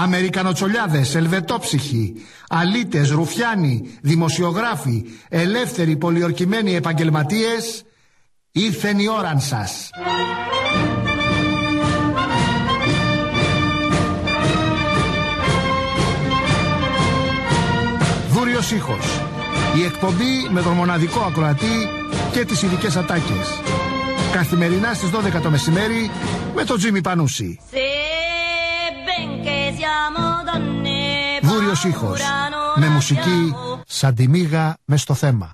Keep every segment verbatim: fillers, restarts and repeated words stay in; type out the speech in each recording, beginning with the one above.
Αμερικανοτσολιάδες, ελβετόψυχοι, αλήτες, ρουφιάνοι, δημοσιογράφοι, ελεύθεροι πολιορκημένοι επαγγελματίες, ήρθεν η ώραν σας. Δούριος ήχος. Η εκπομπή με τον μοναδικό ακροατή και τις ειδικές ατάκες. Καθημερινά στις δώδεκα το μεσημέρι με τον Τζίμι Πανούση. Δούριος ήχος. Με μουσική σαν τη μύγα μες στο θέμα.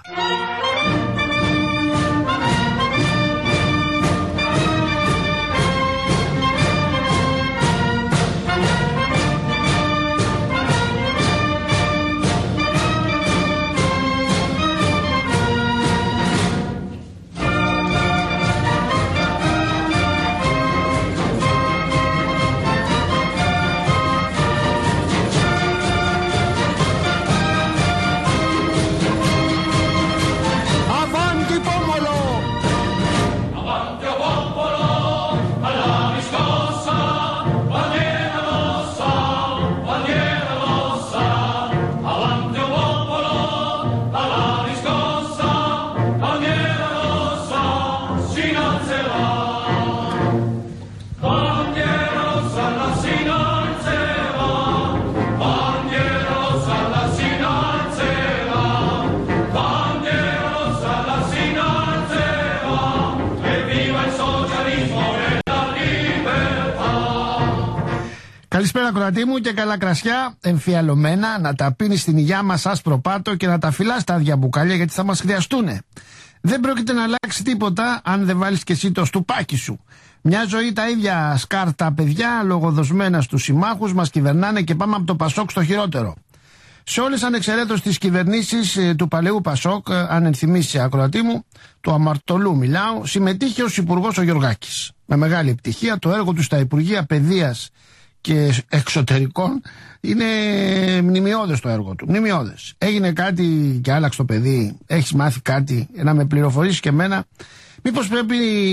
Καλησπέρα κροατή μου και καλά κρασιά εμφιαλωμένα, να τα πίνεις στην υγειά μας άσπρο πάτο και να τα φυλάς τα άδεια μπουκάλια γιατί θα μας χρειαστούνε. Δεν πρόκειται να αλλάξει τίποτα αν δεν βάλεις και εσύ το στουπάκι σου. Μια ζωή τα ίδια σκάρτα παιδιά λογοδοσμένα στους συμμάχους μας κυβερνάνε και πάμε από το Πασόκ στο χειρότερο. Σε όλες ανεξαιρέτως τις κυβερνήσεις ε, του παλαιού Πασόκ, ε, αν ενθυμίσει ακροατή μου, του αμαρτωλού μιλάω, συμμετείχε ως υπουργός ο Γιωργάκης. Με μεγάλη επιτυχία το έργο του στα Υπουργεία Παιδείας και Εξωτερικών είναι μνημειώδες το έργο του. Μνημειώδες. Έγινε κάτι και άλλαξε το παιδί, έχεις μάθει κάτι, να με πληροφορήσεις και εμένα. Μήπως πρέπει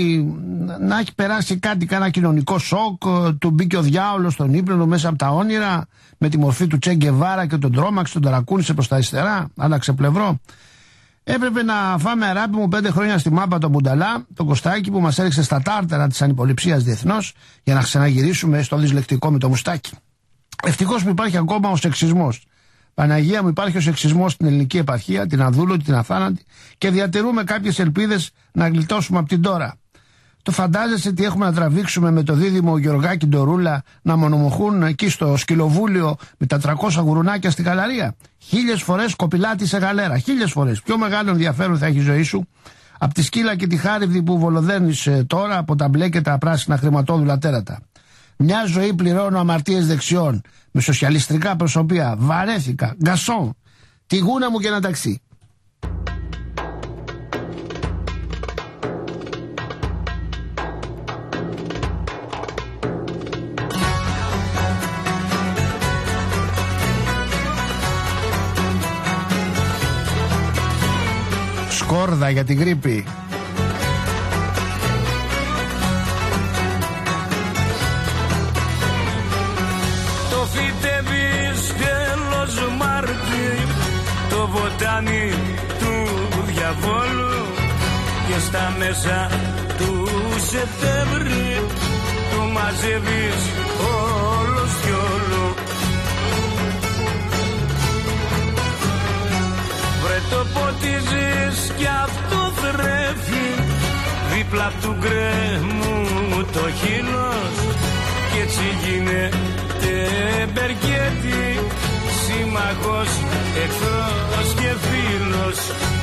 να έχει περάσει κάτι, κάνα κοινωνικό σοκ, του μπήκε ο διάολος στον ύπνο μέσα από τα όνειρα, με τη μορφή του Τσε Γκεβάρα και τον τρόμαξε, τον ταρακούνησε προς τα αριστερά, άλλαξε πλευρό. Έπρεπε να φάμε αράπη μου πέντε χρόνια στη μάπα τον Μπουνταλά, τον Κωστάκη που μας έριξε στα τάρταρα της ανυποληψίας διεθνώς, για να ξαναγυρίσουμε στο δυσλεκτικό με το μουστάκι. Ευτυχώς που υπάρχει ακόμα ο σεξισμός. Παναγία μου, υπάρχει ο σεξισμός στην ελληνική επαρχία, την αδούλωτη, την αθάνατη, και διατηρούμε κάποιες ελπίδες να γλιτώσουμε από την τώρα. Το φαντάζεσαι τι έχουμε να τραβήξουμε με το δίδυμο Γεωργάκη Ντορούλα να μονομοχούν εκεί στο σκυλοβούλιο με τα τριακόσια γουρουνάκια στη γαλαρία? Χίλιες φορές κοπηλάτη σε γαλέρα. Χίλιες φορές. Πιο μεγάλο ενδιαφέρον θα έχει η ζωή σου από τη σκύλα και τη χάριβδη που βολοδέρνεις τώρα από τα μπλε και τα πράσινα χρηματόδουλα τέρατα. Μια ζωή πληρώνω αμαρτίες δεξιών με σοσιαλιστικά προσωπία. Βαρέθηκα. Γκασόν. Τη γούνα μου και ένα ταξί. Σκόρδα για την γρίπη. Το φυτεύεις τέλος Μάρτη, το βοτάνι του διαβόλου, και στα μέσα του Σεπτέμβρη το μαζεύεις όλος κι όλο. Βρε το ποτίζεις κι αυτό θρέφει, δίπλα απ' του γκρέμου το χείλος, κι έτσι γίνεται μπερκέτη, σύμμαχος, εχθρός και φίλος.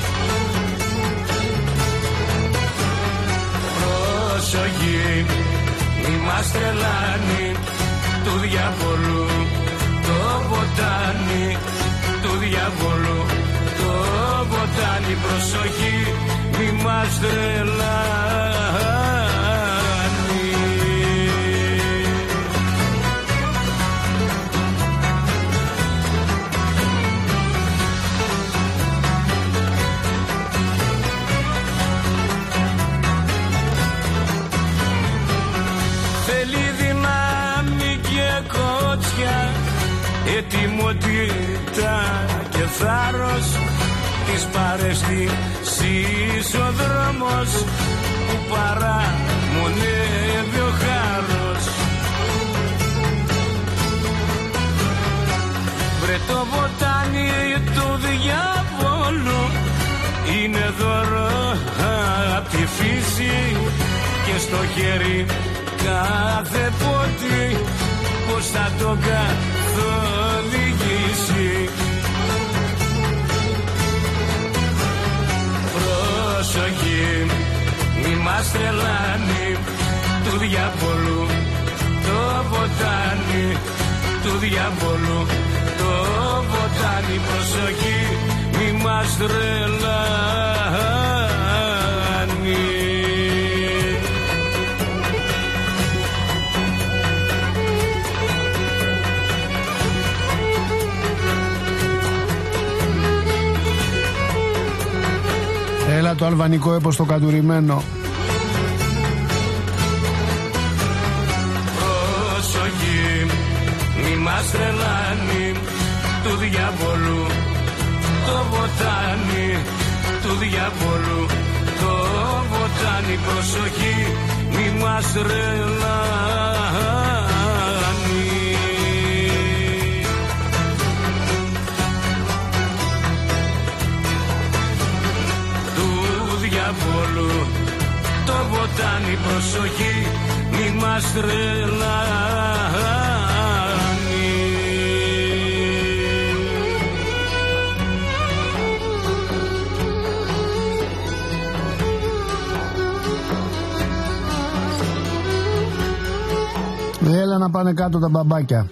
Προσοχή, μη μας τρελάνει, του διαβολού το βοτάνι, του διαβολού το βοτάνι, προσοχή, μη μας τρελάνει. Θέλει δύναμη και κότσια, ετοιμότητα και θάρρος, της παρέστησης ο δρόμος που παραμονεύει ο χάρος. Βρε το βοτάνι του διαβόλου είναι δώρο απ' τη φύση και στο χέρι κάθε πότη πως θα το καθοδηγήσει. Προσοχή, μη μας τρελάνει του διαβόλου το βοτάνι, του διαβόλου το βοτάνι. Προσοχή, μη μας τρελάνει. Έλα το αλβανικό έπος το κατουρημένο. Προσοχή, μη μας τρελάνει του διαβόλου το βοτάνι, του διαβόλου το βοτάνι. Προσοχή, μη μας τρελάνει. Του διαβόλου το βοτάνι. Προσοχή, μη μας τρελάνει. Έλα να πάνε κάτω τα μπαμπάκια.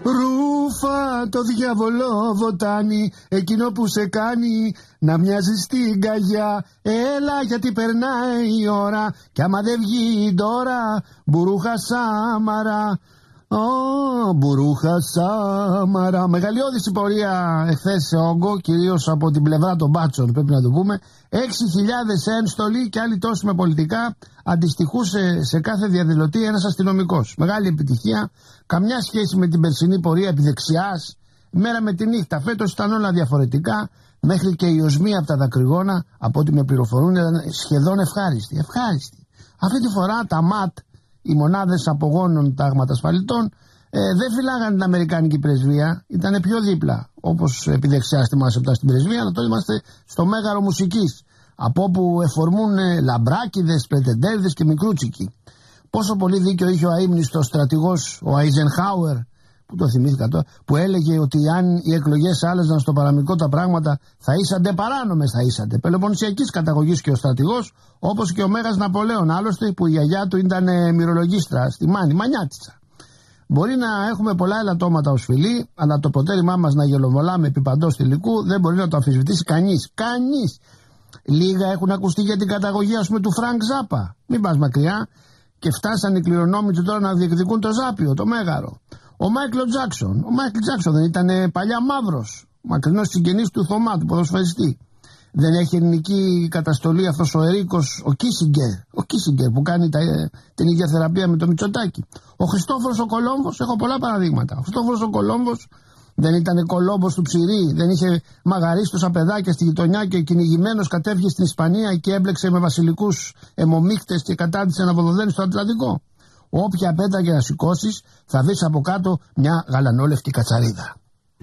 Ρούφα το διαβολό βοτάνι, εκείνο που σε κάνει να μοιάζεις στην καγιά. Έλα γιατί περνάει η ώρα κι άμα δεν βγει τώρα μπουρούχα σάμαρα. Ω, μπουρούχα σάμαρα. Μεγαλειώδης η πορεία εχθές σε όγκο, κυρίως από την πλευρά των μπάτσων, πρέπει να το πούμε. Έξι χιλιάδες ένστολοι και άλλοι τόσοι με πολιτικά. Αντιστοιχούσε σε κάθε διαδηλωτή ένας αστυνομικός. Μεγάλη επιτυχία. Καμιά σχέση με την περσινή πορεία επιδεξιάς. Μέρα με τη νύχτα. Φέτος ήταν όλα διαφορετικά. Μέχρι και η οσμία από τα δακρυγόνα, από ό,τι με πληροφορούν, ήταν σχεδόν ευχάριστη. Ευχάριστη. Αυτή τη φορά τα ΜΑΤ, οι μονάδες απογόνων τάγματα ασφαλιτών, ε, δεν φυλάγαν την Αμερικάνικη πρεσβεία. Ήταν πιο δίπλα. Όπως επιδεξιάς θυμάσαι από στην πρεσβεία, αλλά τώρα είμαστε στο Μέγαρο Μουσικής. Από όπου εφορμούν λαμπράκιδες, πρετεντέρδες και μικρούτσικοι. Πόσο πολύ δίκιο είχε ο αείμνηστος στρατηγός, ο Αϊζενχάουερ, που το θυμήθηκα τώρα, που έλεγε ότι αν οι εκλογές άλλαζαν στο παραμικρό τα πράγματα, θα ήσαντε παράνομες, θα ήσαντε. Πελοποννησιακής καταγωγής και ο στρατηγός, όπως και ο Μέγας Ναπολέων, άλλωστε, που η γιαγιά του ήταν μυρολογίστρα στη Μάνη, Μανιάτισσα. Μπορεί να έχουμε πολλά ελαττώματα ως φιλοί, αλλά το προτέρημά μας να γελοβολάμε επί παντός υλικού δεν μπορεί να το αμφισβητήσει κανείς. Κανείς. Λίγα έχουν ακουστεί για την καταγωγή, ας πούμε, του Φρανκ Ζάπα. Μην πας μακριά. Και φτάσαν οι κληρονόμοι του τώρα να διεκδικούν το Ζάπιο, το Μέγαρο. Ο Μάικλ Τζάκσον. Ο Μάικλ Τζάκσον δεν ήταν παλιά μαύρος, μακρινός συγγενής του Θωμά, του ποδοσφαιριστή. Δεν έχει ελληνική καταστολή αυτός ο Ερίκος, ο Κίσιγκερ. Ο Κίσιγκερ που κάνει τα, την ίδια θεραπεία με το Μητσοτάκη. Ο Χριστόφορος ο Κολόμβος, έχω πολλά παραδείγματα. Ο Χριστόφορος ο Κολόμβος δεν ήταν Κολόμπος του Ψηρή, δεν είχε μαγαρίσει τόσα παιδάκια στη γειτονιά και κυνηγημένος κατέφυγε στην Ισπανία και έμπλεξε με βασιλικούς αιμομίχτες και κατάντησε να βοδοδένει στο Ατλαντικό. Όποια πέτρα και να σηκώσεις θα δεις από κάτω μια γαλανόλευκη κατσαρίδα.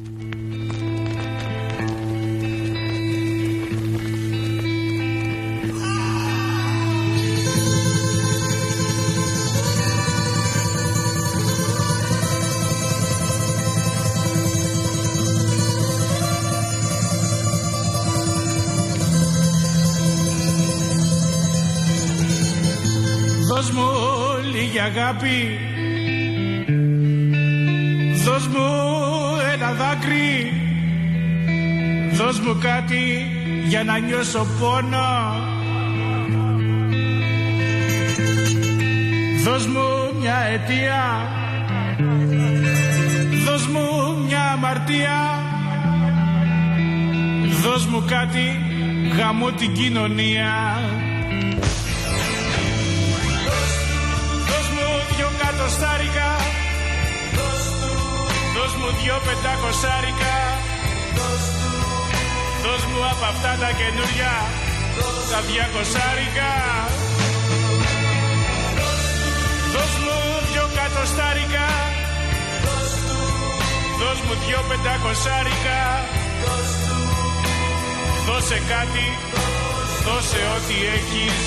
Δώσ' μου λίγη αγάπη, δώσ' μου ένα δάκρυ, δώσ' μου κάτι για να νιώσω πόνο, δώσ' μου μια αιτία, δώσ' μου μια αμαρτία, δώσ' μου κάτι, γαμώ την κοινωνία. Κατοστάρικα, δώσ' μου μου δυο πεντακοσάρικα. Δώσ' μου απ' αυτά τα καινούρια τα διακοσάρικα. Δώσ' μου δυο κατοστάρικα. Δώσ' μου δυο πεντακοσάρικα. Δώσε κάτι, δώσε ό,τι έχεις.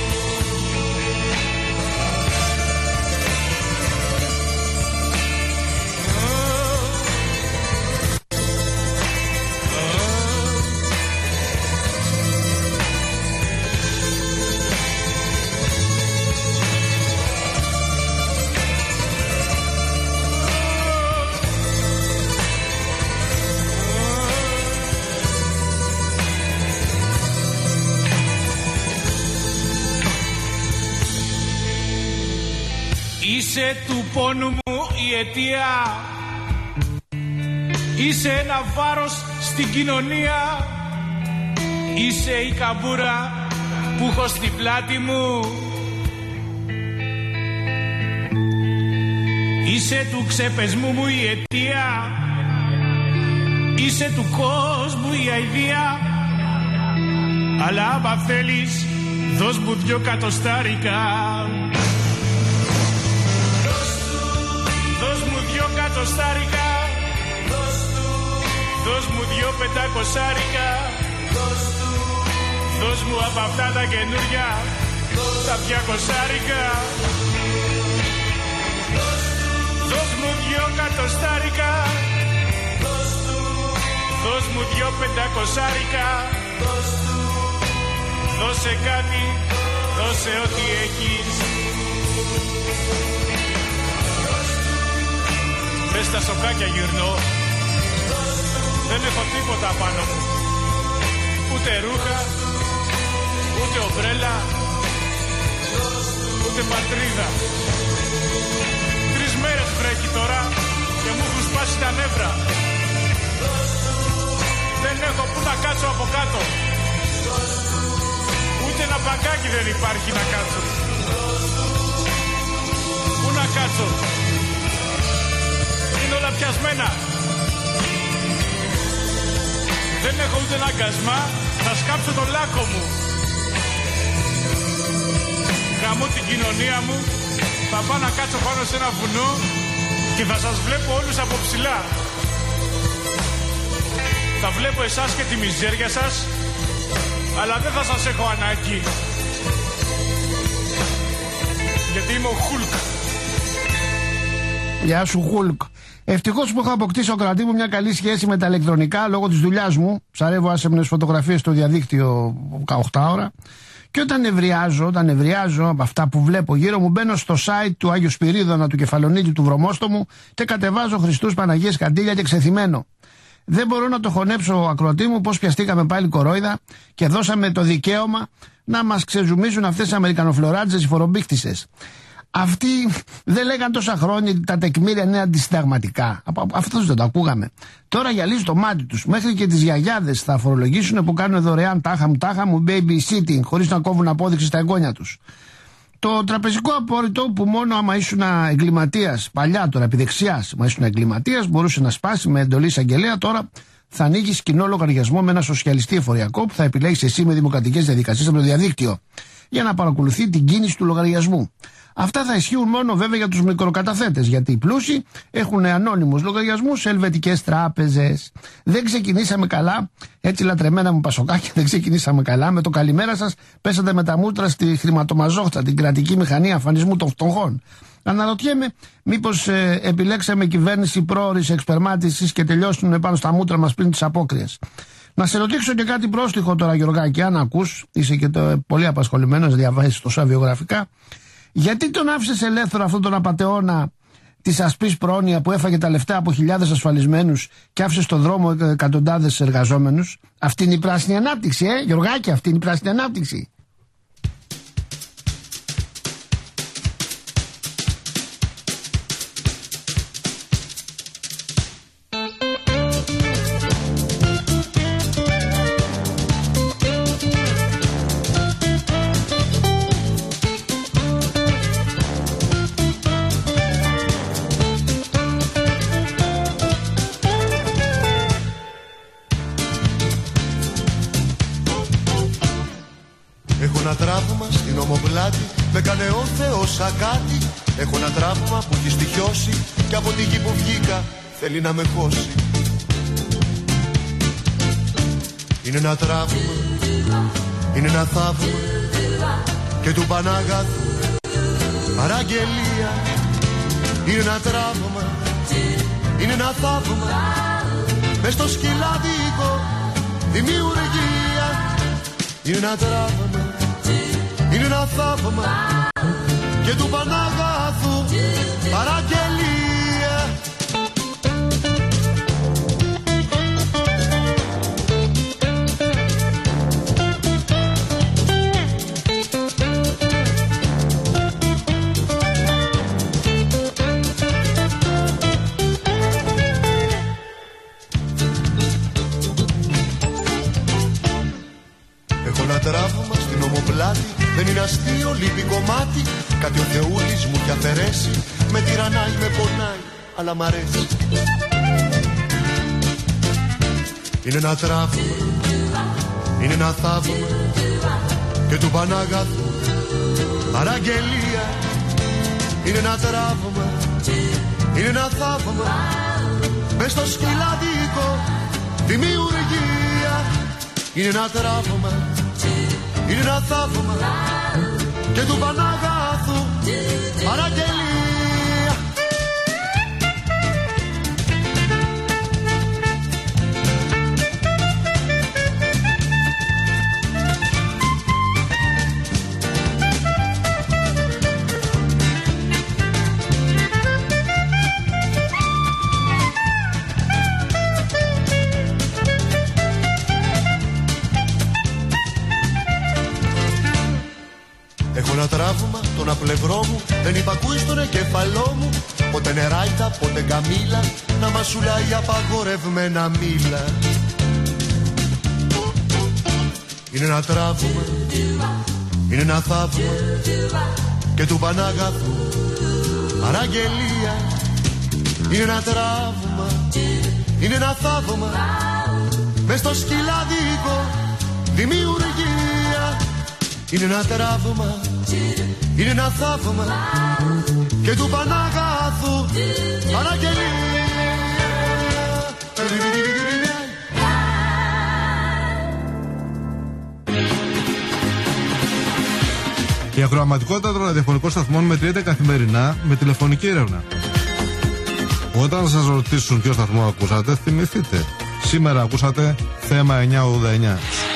Είσαι του πόνου μου η αιτία. Είσαι ένα βάρος στην κοινωνία. Είσαι η καμπούρα που έχω στην πλάτη μου. Είσαι του ξεπεσμού μου η αιτία. Είσαι του κόσμου η αηδία. Αλλά άμα θέλεις δώσ' μου δυο κατοστάρικα. Δώσ' μου δυο κατοστάρικα. Δώσ' μου δυο πεντακοσάρικα. Δώσ' μου απ' αυτά τα καινούρια τα διακοσάρικα. Δώσ' μου δυο κατοστάρικα. Δώσ' μου δυο πεντακοσάρικα. Δώσε κάτι, δώσε ό,τι έχεις. Μες στα σοκάκια γυρνώ. Δεν έχω τίποτα πάνω μου. Ούτε ρούχα, ούτε ομπρέλα, ούτε πατρίδα. Τρεις μέρες βρέχει τώρα και μου έχουν σπάσει τα νεύρα. Δεν έχω που να κάτσω από κάτω. Ούτε ένα μπαγκάκι δεν υπάρχει να κάτσω. Πού να κάτσω? Είναι όλα πιασμένα. Δεν έχω ούτε ένα αγκασμά να σκάψω τον λάκκο μου. Γαμώ την κοινωνία μου. Θα πάω να κάτσω πάνω σε ένα βουνό και θα σας βλέπω όλους από ψηλά. Θα βλέπω εσάς και τη μιζέρια σας, αλλά δεν θα σας έχω ανάγκη. Γιατί είμαι ο Χουλκ. Γεια σου Χουλκ. Ευτυχώς που έχω αποκτήσει ο κρατή μου μια καλή σχέση με τα ηλεκτρονικά λόγω της δουλειάς μου. Ψαρεύω άσεμνες φωτογραφίες στο διαδίκτυο δεκαοκτώ ώρα. Και όταν νευριάζω, όταν νευριάζω από αυτά που βλέπω γύρω μου, μπαίνω στο site του Άγιο Σπυρίδωνα, του Κεφαλονίτη, του Βρωμόστομου και κατεβάζω Χριστούς, Παναγίες, Καντήλια και ξεθυμένο. Δεν μπορώ να το χωνέψω, ακροατή μου, πως πιαστήκαμε πάλι κορόιδα και δώσαμε το δικαίωμα να μας ξεζουμίζουν αυτές οι Αμερικανοφλωράτζες, οι φορομπίχτισες. Αυτοί δεν λέγαν τόσα χρόνια τα τεκμήρια είναι αντισυνταγματικά. Αυτό δεν το ακούγαμε. Τώρα γυαλίζει το μάτι τους. Μέχρι και τις γιαγιάδες θα φορολογήσουν που κάνουν δωρεάν τάχα μου τάχα μου babysitting χωρίς να κόβουν απόδειξη στα εγγόνια τους. Το τραπεζικό απόρριτο που μόνο άμα ήσουν εγκληματίας, παλιά τώρα επί δεξιάς, άμα ήσουν εγκληματίας μπορούσε να σπάσει με εντολή εισαγγελέα, τώρα θα ανοίγει κοινό λογαριασμό με ένα σοσιαλιστή εφοριακό που θα επιλέγεις εσύ με δημοκρατικές διαδικασίες από το διαδίκτυο για να παρακολουθεί την κίνηση του λογαριασμού. Αυτά θα ισχύουν μόνο βέβαια για τους μικροκαταθέτες, γιατί οι πλούσιοι έχουν ανώνυμους λογαριασμούς σε ελβετικές τράπεζες. Δεν ξεκινήσαμε καλά, έτσι λατρεμένα μου πασοκάκια, δεν ξεκινήσαμε καλά. Με το καλημέρα σας πέσατε με τα μούτρα στη χρηματομαζόχτα, την κρατική μηχανή αφανισμού των φτωχών. Αναρωτιέμαι μήπως ε, επιλέξαμε κυβέρνηση πρόωρης εξπερμάτισης και τελειώσουν πάνω στα μούτρα μας πριν τις απόκριες. Να σε ρωτήσω και κάτι πρόστιχο τώρα, Γιωργάκη, αν ακούς, είσαι και το, πολύ απασχολημένος, διαβάζεις τόσα βιογραφικά. Γιατί τον άφησες ελεύθερο αυτόν τον απατεώνα της ασπρής πρόνοια που έφαγε τα λεφτά από χιλιάδες ασφαλισμένους και άφησε στον δρόμο εκατοντάδες εργαζόμενους? Αυτή είναι η πράσινη ανάπτυξη, ε, Γιωργάκη, αυτή είναι η πράσινη ανάπτυξη. ομοπλάτη, με κάνε ο Θεός ακάτι. Έχω ένα τραύμα που έχει στοιχιώσει και από τη γη που βγήκα θέλει να με χώσει. Είναι ένα τραύμα, είναι ένα θαύμα και του Παναγάθου παραγγελία. Είναι ένα τραύμα, είναι ένα θαύμα μες στο σκυλάδικο δημιουργία. Είναι ένα τραύμα, είναι ένα θαύμα και του Παναγάθου παραγγελία. Τραύμα στην ομοπλάτη, δεν είναι αστείο, λείπει κομμάτι. Κάτι ο Θεούλης μου έχει αφαιρέσει. Με τυραννάει, με πονάει, αλλά μ' αρέσει. Είναι ένα τραύμα, είναι ένα θαύμα και του Παναγάθου παραγγελία. Είναι ένα τραύμα, είναι ένα θαύμα μες στο σκυλάδικο δημιουργία. Είναι ένα τραύμα, είναι ένα θαύμα και του Παναγάθου παραγγελία. Ένα τραύμα, τον απλευρό μου δεν υπακούει στον εγκέφαλό μου. Πότε νεράιτα, πότε καμήλα, να μασουλάει απαγορευμένα μήλα. Είναι ένα τραύμα, είναι ένα θαύμα και του Παναγάθου παραγγελία. Είναι ένα τραύμα, είναι ένα θαύμα μες στο σκυλάδικο δημιουργία. Είναι ένα τραύμα, είναι ένα θαύμα και του Παναγάθου παραγγελία. Η ακροαματικότητα των ραδιοφωνικών σταθμών μετριέται καθημερινά με τηλεφωνική έρευνα. Όταν σας ρωτήσουν ποιο σταθμό ακούσατε, θυμηθείτε. Σήμερα ακούσατε θέμα εννιακόσια ογδόντα εννιά.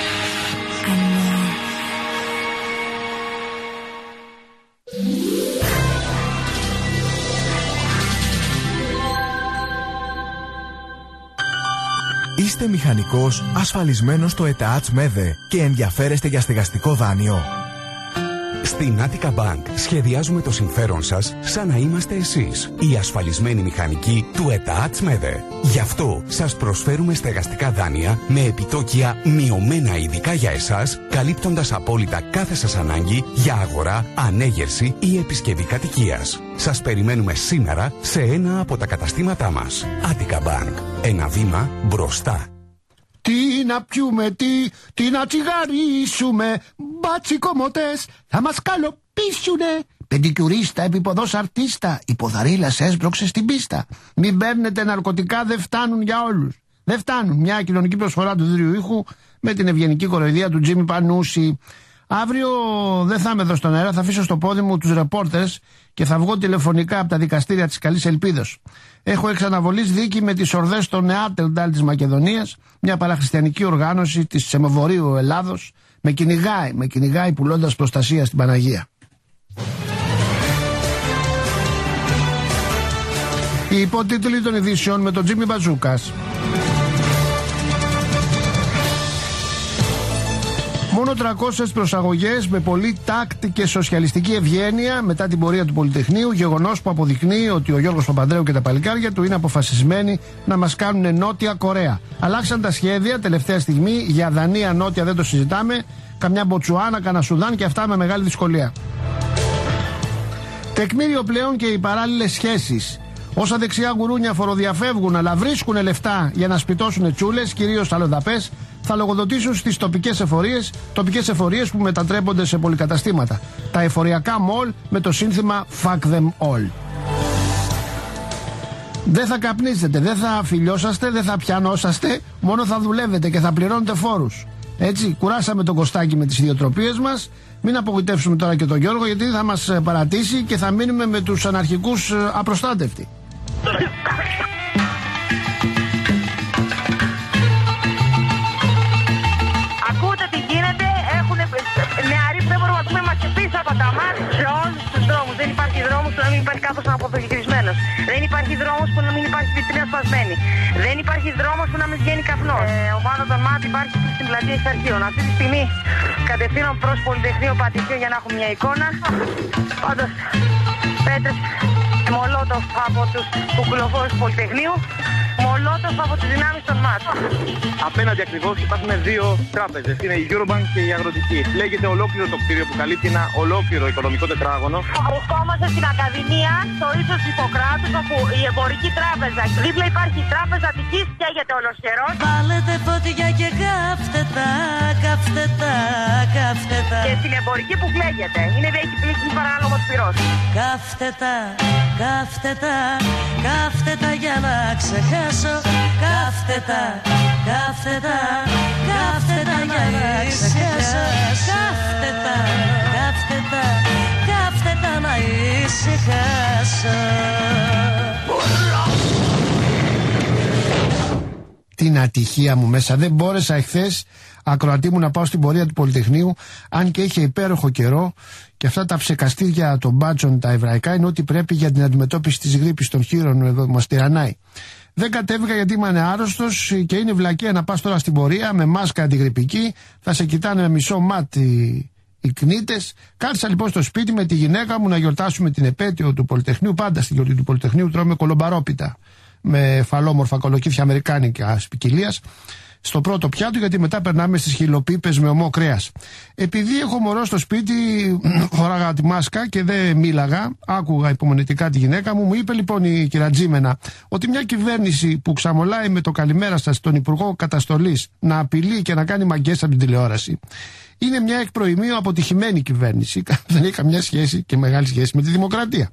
Είστε μηχανικός ασφαλισμένος στο ΕΤΑΑΤΣ ΜΕΔΕ και ενδιαφέρεστε για στεγαστικό δάνειο? Στην Attica Bank σχεδιάζουμε το συμφέρον σας σαν να είμαστε εσείς, οι ασφαλισμένοι μηχανικοί του ΕΤΑΑΤΣ ΜΕΔΕ. Γι' αυτό σας προσφέρουμε στεγαστικά δάνεια με επιτόκια μειωμένα ειδικά για εσάς, καλύπτοντας απόλυτα κάθε σας ανάγκη για αγορά, ανέγερση ή επισκευή κατοικίας. Σας περιμένουμε σήμερα σε ένα από τα καταστήματά μας. Attica Bank. Ένα βήμα μπροστά. Τι να πιούμε, τι, τι να τσιγαρίσουμε, μπάτσι κομμωτές, θα μας καλοπίσουνε. Πεντικιουρίστα, επιποδός αρτίστα, η ποδαρίλας έσπρωξε στην πίστα. Μην παίρνετε ναρκωτικά, δεν φτάνουν για όλους. Δεν φτάνουν. Μια κοινωνική προσφορά του Δρύου Ήχου με την ευγενική κοροϊδία του Τζίμι Πανούση. Αύριο δεν θα είμαι εδώ στον αέρα, θα αφήσω στο πόδι μου τους ρεπόρτερς και θα βγω τηλεφωνικά από τα δικαστήρια της Καλής Ελπίδος. Έχω εξαναβολής δίκη με τις ορδές των Νεάτελνταλ της Μακεδονίας, μια παραχριστιανική οργάνωση της Σεμοβορείου Ελλάδος. Με κυνηγάει, με κυνηγάει πουλώντας προστασία στην Παναγία. Οι υπότιτλοι των ειδήσεων με τον Τζίμι Μπατζούκας. Μόνο τριακόσιες προσαγωγές με πολύ τάκτη και σοσιαλιστική ευγένεια μετά την πορεία του Πολυτεχνείου, γεγονός που αποδεικνύει ότι ο Γιώργος Παπανδρέου και τα παλικάρια του είναι αποφασισμένοι να μας κάνουν Νότια Κορέα. Αλλάξαν τα σχέδια τελευταία στιγμή για Δανία Νότια, δεν το συζητάμε, καμιά Μποτσουάνα, κανένα Σουδάν και αυτά με μεγάλη δυσκολία. Τεκμήριο πλέον και οι παράλληλες σχέσεις. Όσα δεξιά γουρούνια φοροδιαφεύγουν αλλά βρίσκουν λεφτά για να σπιτώσουν τσούλες, κυρίως αλλοδαπές, θα λογοδοτήσουν στις τοπικές εφορίες, τοπικές εφορίες που μετατρέπονται σε πολυκαταστήματα. Τα εφοριακά μολ με το σύνθημα Fuck them all. Δεν θα καπνίσετε, δεν θα φιλιώσαστε, δεν θα πιανόσαστε, μόνο θα δουλεύετε και θα πληρώνετε φόρους. Έτσι, κουράσαμε τον Κωστάκη με τις ιδιοτροπίες μας. Μην απογοητεύσουμε τώρα και τον Γιώργο, γιατί θα μας παρατήσει και θα μείνουμε με τους αναρχικούς απροστάτευτοι. Ακούτε τι γίνεται, έχουν νεαροί που δεν μπορούμε να δούμε μας και πίσω από τα μάτια σε όλους τους δρόμους. Δεν υπάρχει δρόμος που να μην υπάρχει κάποιος αποφυγισμένος. Δεν υπάρχει δρόμος που να μην υπάρχει βιτρίνα σπασμένη. Δεν υπάρχει δρόμος που να μην βγαίνει καπνός. Ε, ομάδα των ΜΑΤ υπάρχει στην πλατεία Εξαρχείων. Αυτή τη στιγμή κατευθύνω προς Πολυτεχνείο Πατησίων για να έχουμε μια εικόνα. Πάντως, πέτρες μολότοφ από τους κουκουλοφόρους του Πολυτεχνείου, μολότοφ από τις δυνάμεις των ΜΑΤ. Απέναντι ακριβώς υπάρχουν δύο τράπεζες. Είναι η Eurobank και η Αγροτική. Λέγεται ολόκληρο το κτίριο που καλύπτει ένα ολόκληρο οικονομικό τετράγωνο. Βρισκόμαστε στην Ακαδημία, στο ύψος Ιπποκράτους, όπου η εμπορική τράπεζα. Δίπλα υπάρχει η τράπεζα Αττικής, καίγεται όλος καιρός. Βάλετε φωτιά και κάφτε τα, κάφτε τα, κάφτε τα. Και στην εμπορική που κλαίγεται. Είναι έχει πλήξει παράλογος πυρός. Κάφτε τα, κάφτε τα, κάφτε τα για να ξεχάσω. Κάφτε τα, κάφτε τα, κάφτε τα για να ξεχάσω. Κάφτε τα, κάφτε τα, κάφτε τα να ησυχάσω. Την ατυχία μου μέσα. Δεν μπόρεσα εχθές, ακροατή μου, να πάω στην πορεία του Πολυτεχνείου, αν και είχε υπέροχο καιρό, και αυτά τα ψεκαστήρια των μπάτσων τα εβραϊκά είναι ό,τι πρέπει για την αντιμετώπιση της γρίπης των χείρων εδώ που μας τυραννάει. Δεν κατέβηκα γιατί ήμουν άρρωστος και είναι βλακεία να πας τώρα στην πορεία με μάσκα αντιγρυπική, θα σε κοιτάνε με μισό μάτι οι κνήτες. Κάτσα λοιπόν στο σπίτι με τη γυναίκα μου να γιορτάσουμε την επέτειο του Πολυτεχνείου. Πάντα στη γιορτή του Πολυτεχνείου τρώμε κολομπαρόπιτα με φαλόμορφα κολοκύθια αμερικάνικα ποικιλίας στο πρώτο πιάτο, γιατί μετά περνάμε στις χυλοπίπες με ομό κρέας. Επειδή έχω μωρό στο σπίτι, φοράγα τη μάσκα και δεν μίλαγα, άκουγα υπομονετικά τη γυναίκα μου. Μου είπε λοιπόν η κυρία Τζίμενα ότι μια κυβέρνηση που ξαμολάει με το καλημέρα σας τον Υπουργό Καταστολής να απειλεί και να κάνει μαγκές από την τηλεόραση είναι μια εκ προημίου αποτυχημένη κυβέρνηση. Δεν έχει καμιά σχέση και μεγάλη σχέση με τη δημοκρατία.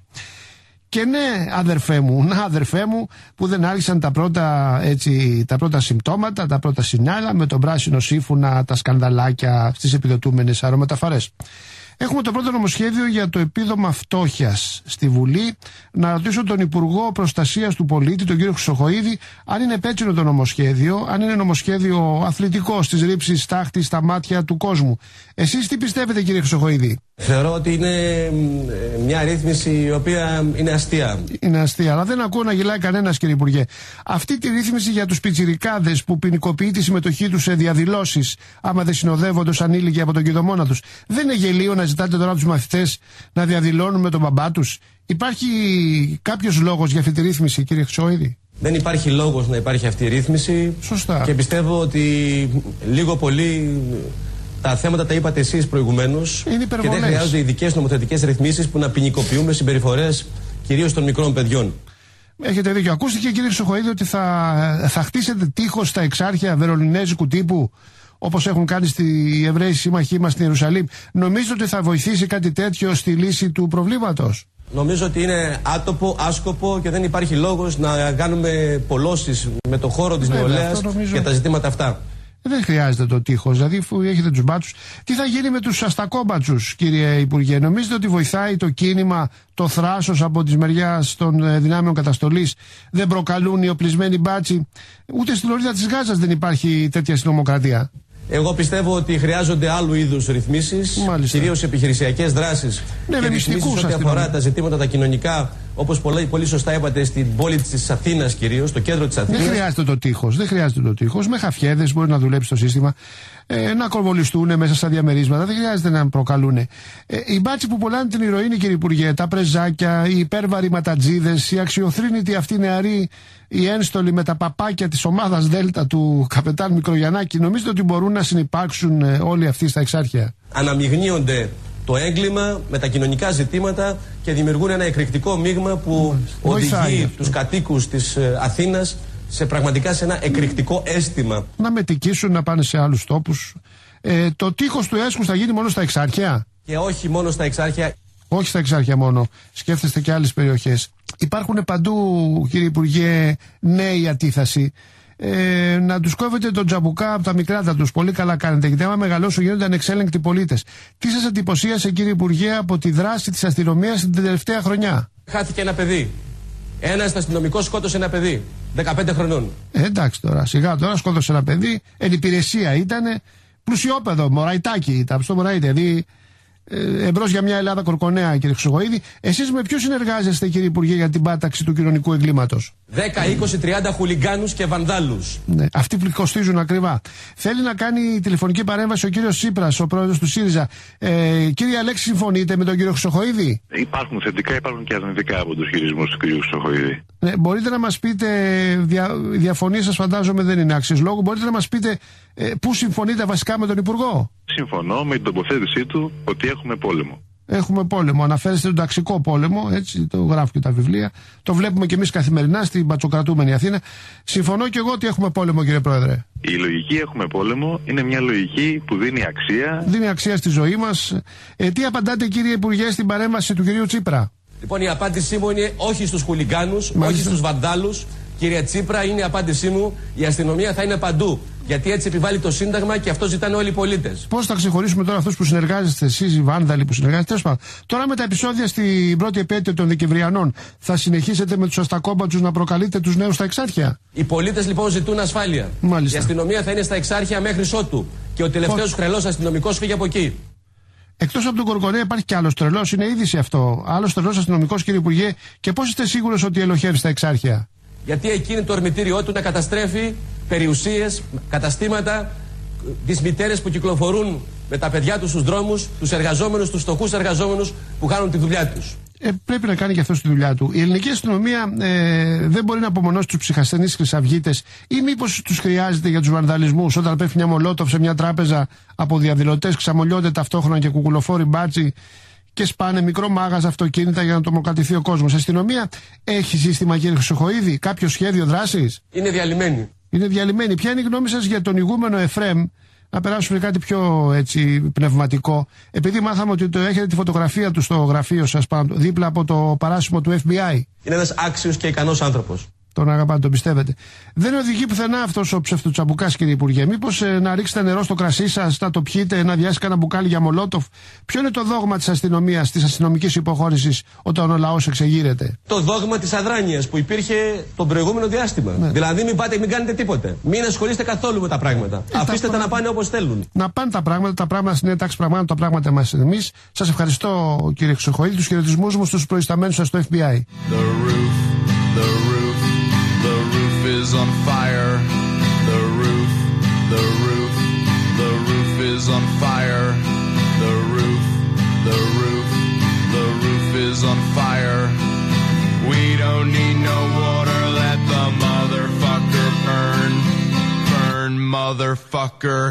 Και ναι, αδερφέ μου, να αδερφέ μου, που δεν άρχισαν τα πρώτα, έτσι, τα πρώτα συμπτώματα, τα πρώτα σινιάλα με τον πράσινο σύμφωνα, τα σκανδαλάκια στις επιδοτούμενες αερομεταφορές. Έχουμε το πρώτο νομοσχέδιο για το επίδομα φτώχειας στη Βουλή. Να ρωτήσω τον Υπουργό Προστασίας του Πολίτη, τον κύριο Χρυσοχοΐδη, αν είναι πέτσινο το νομοσχέδιο, αν είναι νομοσχέδιο αθλητικό στις ρήψεις τάχτη στα μάτια του κόσμου. Εσείς τι πιστεύετε, κύριε Χρυσοχοΐδη? Θεωρώ ότι είναι μια ρύθμιση η οποία είναι αστεία. Είναι αστεία, αλλά δεν ακούω να γελάει κανένας, κύριε Υπουργέ. Αυτή τη ρύθμιση για τους πιτσιρικάδες που ποινικοποιεί τη συμμετοχή τους σε διαδηλώσεις, άμα δεν συνοδεύονται ως ανήλικοι από τον κηδεμόνα τους, δεν είναι γελίο να ζητάτε τώρα από τους μαθητές να διαδηλώνουν με τον μπαμπά τους? Υπάρχει κάποιος λόγος για αυτή τη ρύθμιση, κύριε Χρυσοχοΐδη? Δεν υπάρχει λόγος να υπάρχει αυτή η ρύθμιση. Σωστά. Και πιστεύω ότι λίγο πολύ τα θέματα τα είπατε εσείς προηγουμένως. Και δεν χρειάζονται ειδικές νομοθετικές ρυθμίσεις που να ποινικοποιούμε συμπεριφορές κυρίως των μικρών παιδιών. Έχετε δίκιο. Ακούστηκε, κύριε Χρυσοχοΐδη, ότι θα, θα χτίσετε τείχος στα εξάρχεια βερολινέζικου τύπου, όπως έχουν κάνει οι Εβραίοι σύμμαχοί μας στην Ιερουσαλήμ. Νομίζετε ότι θα βοηθήσει κάτι τέτοιο στη λύση του προβλήματος? Νομίζω ότι είναι άτοπο, άσκοπο και δεν υπάρχει λόγος να κάνουμε πολλώσεις με το χώρο της νεολαίας για τα ζητήματα αυτά. Δεν χρειάζεται το τείχος, δηλαδή αφού έχετε τους μπάτσους. Τι θα γίνει με τους αστακόμπατσους, κύριε Υπουργέ? Νομίζετε ότι βοηθάει το κίνημα, το θράσος από τις μεριάς των δυνάμεων καταστολής? Δεν προκαλούν οι οπλισμένοι μπάτσοι? Ούτε στην Λωρίδα της Γάζας δεν υπάρχει τέτοια συνομοκρατία. Εγώ πιστεύω ότι χρειάζονται άλλου είδους ρυθμίσεις, κυρίως επιχειρησιακές δράσεις. Ναι, και ρυθμίσεις ό,τι αφορά τα ζητήματα τα κοινωνικά, όπως πολύ, πολύ σωστά είπατε, στην πόλη της Αθήνας κυρίως, στο κέντρο της Αθήνας. Δεν χρειάζεται το τείχος, δεν χρειάζεται το τείχος. Με χαφιέδες μπορεί να δουλέψει το σύστημα, ε, να κορβολιστούν μέσα στα διαμερίσματα, δεν χρειάζεται να προκαλούν. Ε, οι μπάτσοι που πουλάνε την ηρωίνη, κύριε Υπουργέ, τα πρεζάκια, οι υπέρβαροι ματατζίδες, οι αξιοθρύνητοι αυτοί νεαροί, οι ένστολοι με τα παπάκια της ομάδας Δέλτα του καπετάν Μικρογιαννάκη, νομίζετε ότι μπορούν να συνυπάρξουν ε, όλοι αυτοί στα εξάρχεια? Αναμειγνύονται το έγκλημα με τα κοινωνικά ζητήματα και δημιουργούν ένα εκρηκτικό μείγμα που οδηγεί τους κατοίκους της ε, Αθήνας σε πραγματικά σε ένα εκρηκτικό αίσθημα. Να μετικήσουν, να πάνε σε άλλους τόπους. Ε, το τείχος του έσχους θα γίνει μόνο στα Εξάρχεια. Και όχι μόνο στα Εξάρχεια. Όχι στα Εξάρχεια μόνο. Σκέφτεστε και άλλες περιοχές. Υπάρχουν παντού, κύριε Υπουργέ, νέοι αντίθαση. Ε, να τους κόβετε τον τζαμπουκά από τα μικρά τους. Πολύ καλά κάνετε. Γιατί άμα μεγαλώσουν γίνονται ανεξέλεγκτοι πολίτες. Τι σας εντυπωσίασε, κύριε Υπουργέ, από τη δράση της αστυνομίας την τελευταία χρονιά? Χάθηκε ένα παιδί. Ένας αστυνομικός σκότωσε ένα παιδί. δεκαπέντε χρονών. Ε, εντάξει τώρα, σιγά τώρα σκότωσε ένα παιδί. Εν υπηρεσία ήτανε. Πλουσιόπεδο, μωραϊτάκι ήταν. Στο μωραϊτάκι. Δηλαδή ε, εμπρός για μια Ελλάδα κορκονέα, κύριε Χρυσοχοΐδη. Εσείς με ποιους συνεργάζεστε, κύριε Υπουργέ, για την πάταξη του κοινωνικού εγκλήματος? δέκα, είκοσι, τριάντα χουλιγκάνους και βανδάλους. Ναι, αυτοί που κοστίζουν ακριβά. Θέλει να κάνει τηλεφωνική παρέμβαση ο κύριος Τσίπρας, ο πρόεδρος του ΣΥΡΙΖΑ. Ε, κύριε Αλέξη, συμφωνείτε με τον κύριο Χρυσοχοΐδη? Υπάρχουν θετικά, υπάρχουν και αρνητικά από τους χειρισμούς του κύριου Χρυσοχοΐδη. Ναι, μπορείτε να μας πείτε, δια, η διαφωνία σας φαντάζομαι δεν είναι άξιος λόγου, μπορείτε να μας πείτε ε, πού συμφωνείτε βασικά με τον Υπουργό? Συμφωνώ με την τοποθέτησή του ότι έχουμε πόλεμο. Έχουμε πόλεμο. Αναφέρεστε τον ταξικό πόλεμο, έτσι το γράφουν και τα βιβλία. Το βλέπουμε και εμείς καθημερινά στην πατσοκρατούμενη Αθήνα. Συμφωνώ και εγώ ότι έχουμε πόλεμο, κύριε Πρόεδρε. Η λογική έχουμε πόλεμο είναι μια λογική που δίνει αξία. Δίνει αξία στη ζωή μας. Ε, τι απαντάτε, κύριε Υπουργέ, στην παρέμβαση του κυρίου Τσίπρα? Λοιπόν, η απάντησή μου είναι όχι στους χουλιγκάνους, όχι στους βαντάλους. Κύριε Τσίπρα, είναι η απάντησή μου. Η αστυνομία θα είναι παντού. Γιατί έτσι επιβάλλει το Σύνταγμα και αυτό ζητάνε όλοι οι πολίτες. Πώς θα ξεχωρίσουμε τώρα αυτούς που συνεργάζεστε εσείς, οι βάνδαλοι που συνεργάζεστε? Τώρα με τα επεισόδια στην πρώτη επέτειο των Δεκεμβριανών, θα συνεχίσετε με τους αστακόμπατσους να προκαλείτε τους νέους στα Εξάρχεια? Οι πολίτες λοιπόν ζητούν ασφάλεια. Μάλιστα. Η αστυνομία θα είναι στα Εξάρχεια μέχρι ότου. Και ο τελευταίος Πώς... τρελός αστυνομικός φύγει από εκεί. Εκτός από τον Κορκονέα υπάρχει κι άλλος τρελός, είναι είδηση αυτό. Άλλος τρελός αστυνομικός, κύριε Υπουργέ, και πώς είστε σίγουρος ότι ελοχεύει στα Εξάρχεια? Γιατί εκείνη το ορμητήριό του να καταστρέφει περιουσίες, καταστήματα, τις μητέρες που κυκλοφορούν με τα παιδιά τους στους δρόμους, τους εργαζόμενους, τους φτωχούς εργαζόμενους που κάνουν τη δουλειά τους. Ε, πρέπει να κάνει και αυτό τη δουλειά του. Η ελληνική αστυνομία ε, δεν μπορεί να απομονώσει τους ψυχασθενείς χρυσαυγίτες, ή μήπως τους χρειάζεται για τους βανδαλισμούς? Όταν πέφτει μια μολότοφ σε μια τράπεζα από διαδηλωτές, ξαμολιώνται ταυτόχρονα και κουκουλοφόροι μπάτσι και σπάνε μικρό μάγαζα αυτοκίνητα για να τρομοκρατηθεί ο κόσμος. Η αστυνομία έχει σύστημα, κύριε Χρυσοχοΐδη, κάποιο σχέδιο δράσης? Είναι διαλυμένη. Είναι διαλυμένη. Ποια είναι η γνώμη σας για τον ηγούμενο Εφρέμ? Να περάσουμε κάτι πιο έτσι πνευματικό. Επειδή μάθαμε ότι το έχετε τη φωτογραφία του στο γραφείο σας πάνω, δίπλα από το παράσημο του Εφ Μπι Άι. Είναι ένας άξιος και ικανός άνθρωπος. Τον αγαπάτε, τον πιστεύετε. Δεν οδηγεί πουθενά αυτός ο ψευτοτσαμπουκάς, κύριε Υπουργέ. Μήπως ε, να ρίξετε νερό στο κρασί σας, να το πιείτε, να διάσει κανένα μπουκάλι για μολότοφ? Ποιο είναι το δόγμα της αστυνομίας, της αστυνομικής υποχώρησης όταν ο λαός εξεγείρεται? Το δόγμα της αδράνειας που υπήρχε το προηγούμενο διάστημα. Ναι. Δηλαδή μην πάτε, μην κάνετε τίποτε. Μην ασχολείστε καθόλου με τα πράγματα. Ε, Αφήστε τα, τα να πάνε όπως θέλουν. Να πάνε τα πράγματα, τα πράγματα στην τάξη πραγμάτων, τα πράγματα μας εμείς. Σας ευχαριστώ, κύριε Χρυσοχοΐδη, τους χαιρετισμούς μου στους προϊσταμένους σας στο Εφ Μπι Άι. The roof is on fire. The roof, the roof, the roof is on fire. The roof, the roof, the roof is on fire. We don't need no water, let the motherfucker burn. Burn, motherfucker.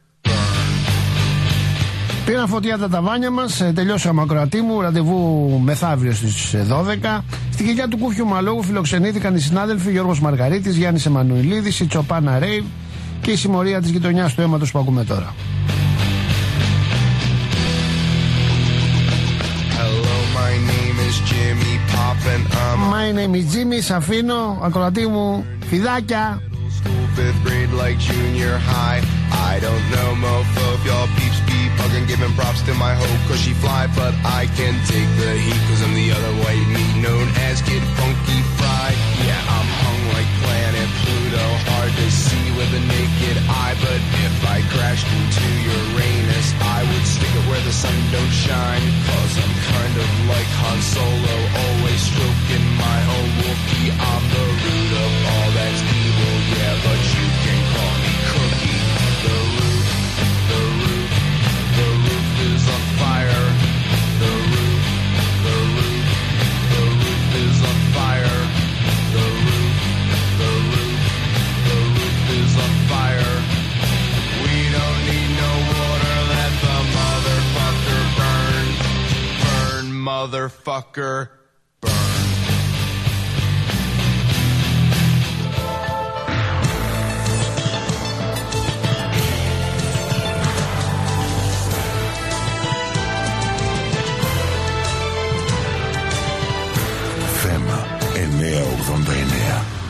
Πήραν φωτιά τα ταβάνια μας, τελειώσαμε ακροατή μου, ραντεβού μεθαύριο στις δώδεκα. Στην κοιλιά του Κούφιου Μαλόγου φιλοξενήθηκαν οι συνάδελφοι Γιώργος Μαργαρίτης, Γιάννης Εμμανουηλίδης, η Τσοπάνα Ρέιβ και η συμμορία της γειτονιάς του αίματος που ακούμε τώρα. Hello, my name is Jimmy Pop and I'm My name is Jimmy, σ' αφήνω, ακροατή μου, φιδάκια. fifth grade like junior high. I don't know mofo if y'all peeps be bugging, giving props to my hoe cause she fly, but I can take the heat cause I'm the other white meat known as Kid Funky Fried. Yeah, I'm hung like planet Pluto, hard to see with a naked eye, but if I crashed into Uranus I would stick it where the sun don't shine, cause I'm kind of like Han Solo, always stroking my own Wookiee. I'm the root of all that's evil, yeah, but you can call me Cookie. The roof, the roof, the roof is on fire. The roof, the roof, the roof is on fire. The roof, the roof, the roof is on fire. We don't need no water, let the motherfucker burn. Burn, motherfucker, burn. εννιά ογδόντα εννιά.